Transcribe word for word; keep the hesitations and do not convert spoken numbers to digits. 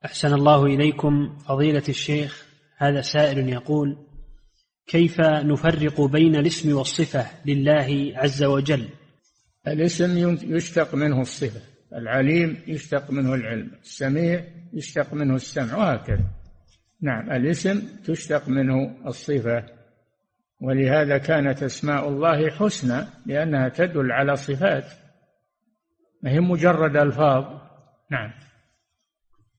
أحسن الله إليكم فضيلة الشيخ. هذا سائل يقول: كيف نفرق بين الاسم والصفة لله عز وجل؟ الاسم يشتق منه الصفة، العليم يشتق منه العلم، السميع يشتق منه السمع، وهكذا. نعم، الاسم تشتق منه الصفة، ولهذا كانت أسماء الله حسنى لأنها تدل على صفات، ما هي مجرد ألفاظ. نعم.